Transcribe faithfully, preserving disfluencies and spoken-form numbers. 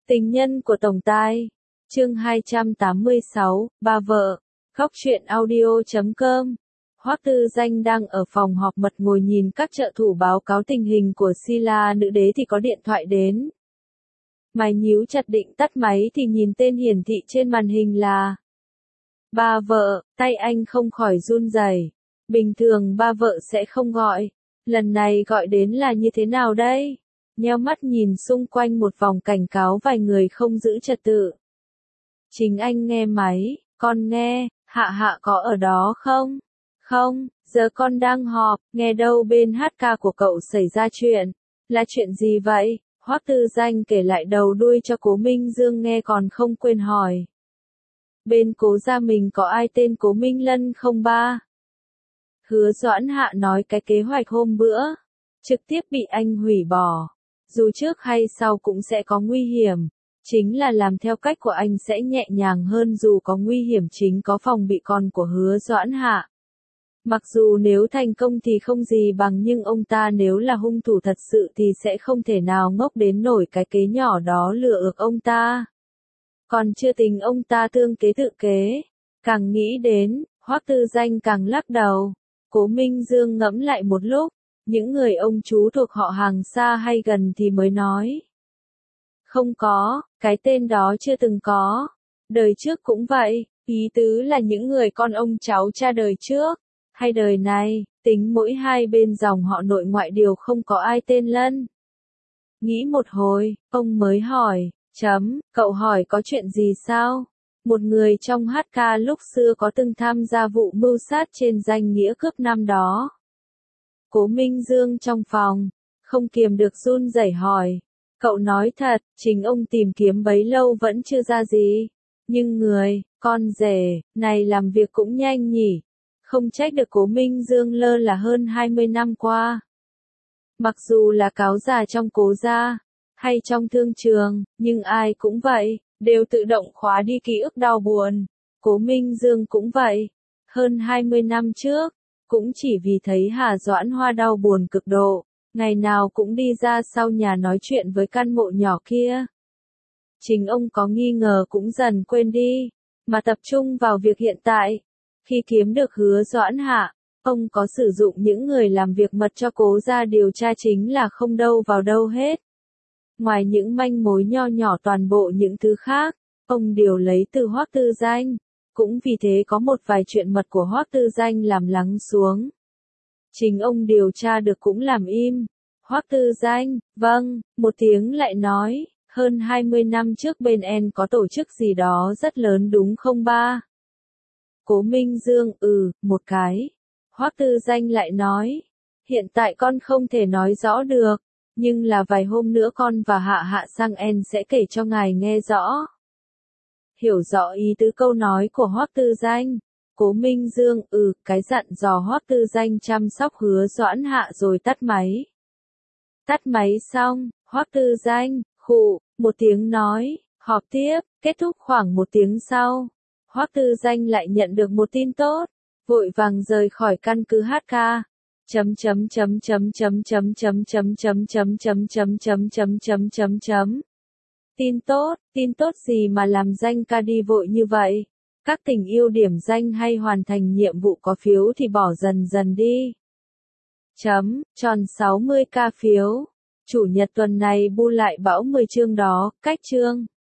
Tình nhân của Tổng Tài. Chương hai trăm tám mươi sáu, Ba vợ. Góc truyện audio chấm com. Hoắc Tư Danh đang ở phòng họp mật ngồi nhìn các trợ thủ báo cáo tình hình của Silla nữ đế thì có điện thoại đến. Mày nhíu chặt định tắt máy thì nhìn tên hiển thị trên màn hình là Ba vợ, tay anh không khỏi run rẩy. Bình thường ba vợ sẽ không gọi. Lần này gọi đến là như thế nào đây? Nheo mắt nhìn xung quanh một vòng cảnh cáo vài người không giữ trật tự. Chính anh nghe máy, con nghe, Hạ Hạ có ở đó không? Không, giờ con đang họp, nghe đâu bên hát ca của cậu xảy ra chuyện. Là chuyện gì vậy? Hoắc Tư Danh kể lại đầu đuôi cho Cố Minh Dương nghe còn không quên hỏi. Bên Cố gia mình có ai tên Cố Minh Lân không ba? Hứa Doãn Hạ nói cái kế hoạch hôm bữa, trực tiếp bị anh hủy bỏ. Dù trước hay sau cũng sẽ có nguy hiểm. Chính là làm theo cách của anh sẽ nhẹ nhàng hơn dù có nguy hiểm chính có phòng bị con của Hứa Doãn Hạ. Mặc dù nếu thành công thì không gì bằng nhưng ông ta nếu là hung thủ thật sự thì sẽ không thể nào ngốc đến nổi cái kế nhỏ đó lừa ược ông ta. Còn chưa tính ông ta tương kế tự kế. Càng nghĩ đến, Hoắc Tư Danh càng lắc đầu. Cố Minh Dương ngẫm lại một lúc. Những người ông chú thuộc họ hàng xa hay gần thì mới nói. Không có, cái tên đó chưa từng có. Đời trước cũng vậy, ý tứ là những người con ông cháu cha đời trước. Hay đời này, tính mỗi hai bên dòng họ nội ngoại đều không có ai tên Lân. Nghĩ một hồi, ông mới hỏi, chấm, cậu hỏi có chuyện gì sao? Một người trong hát ca lúc xưa có từng tham gia vụ mưu sát trên danh nghĩa cướp năm đó. Cố Minh Dương trong phòng, không kiềm được run rẩy hỏi. Cậu nói thật, chính ông tìm kiếm bấy lâu vẫn chưa ra gì. Nhưng người, con rể, này làm việc cũng nhanh nhỉ. Không trách được Cố Minh Dương lơ là hơn hai mươi năm qua. Mặc dù là cáo già trong Cố gia, hay trong thương trường, nhưng ai cũng vậy, đều tự động khóa đi ký ức đau buồn. Cố Minh Dương cũng vậy. Hơn hai mươi năm trước, cũng chỉ vì thấy Hà Doãn Hoa đau buồn cực độ, ngày nào cũng đi ra sau nhà nói chuyện với căn mộ nhỏ kia. Chính ông có nghi ngờ cũng dần quên đi, mà tập trung vào việc hiện tại. Khi kiếm được Hứa Doãn Hạ, ông có sử dụng những người làm việc mật cho Cố gia điều tra chính là không đâu vào đâu hết. Ngoài những manh mối nho nhỏ toàn bộ những thứ khác, ông đều lấy từ Hoắc Tư Danh. Cũng vì thế có một vài chuyện mật của Hoắc Tư Danh làm lắng xuống. Chính ông điều tra được cũng làm im. Hoắc Tư Danh, vâng, một tiếng lại nói, hơn hai mươi năm trước bên en có tổ chức gì đó rất lớn đúng không ba? Cố Minh Dương, ừ, một cái. Hoắc Tư Danh lại nói, hiện tại con không thể nói rõ được, nhưng là vài hôm nữa con và Hạ Hạ sang en sẽ kể cho ngài nghe rõ. Hiểu rõ ý tứ câu nói của Hoắc Tư Danh. Cố Minh Dương, ừ, cái dặn dò Hoắc Tư Danh chăm sóc Hứa Doãn Hạ rồi tắt máy. Tắt máy xong, Hoắc Tư Danh, khụ, một tiếng nói, họp tiếp, kết thúc khoảng một tiếng sau. Hoắc Tư Danh lại nhận được một tin tốt, vội vàng rời khỏi căn cứ hát ca. Chấm chấm chấm chấm chấm chấm chấm chấm chấm chấm chấm chấm chấm chấm chấm chấm chấm. Tin tốt, tin tốt gì mà làm danh ca đi vội như vậy? Các tình yêu điểm danh hay hoàn thành nhiệm vụ có phiếu thì bỏ dần dần đi. Chấm, tròn sáu mươi k phiếu. Chủ nhật tuần này bu lại bão mười chương đó, cách chương.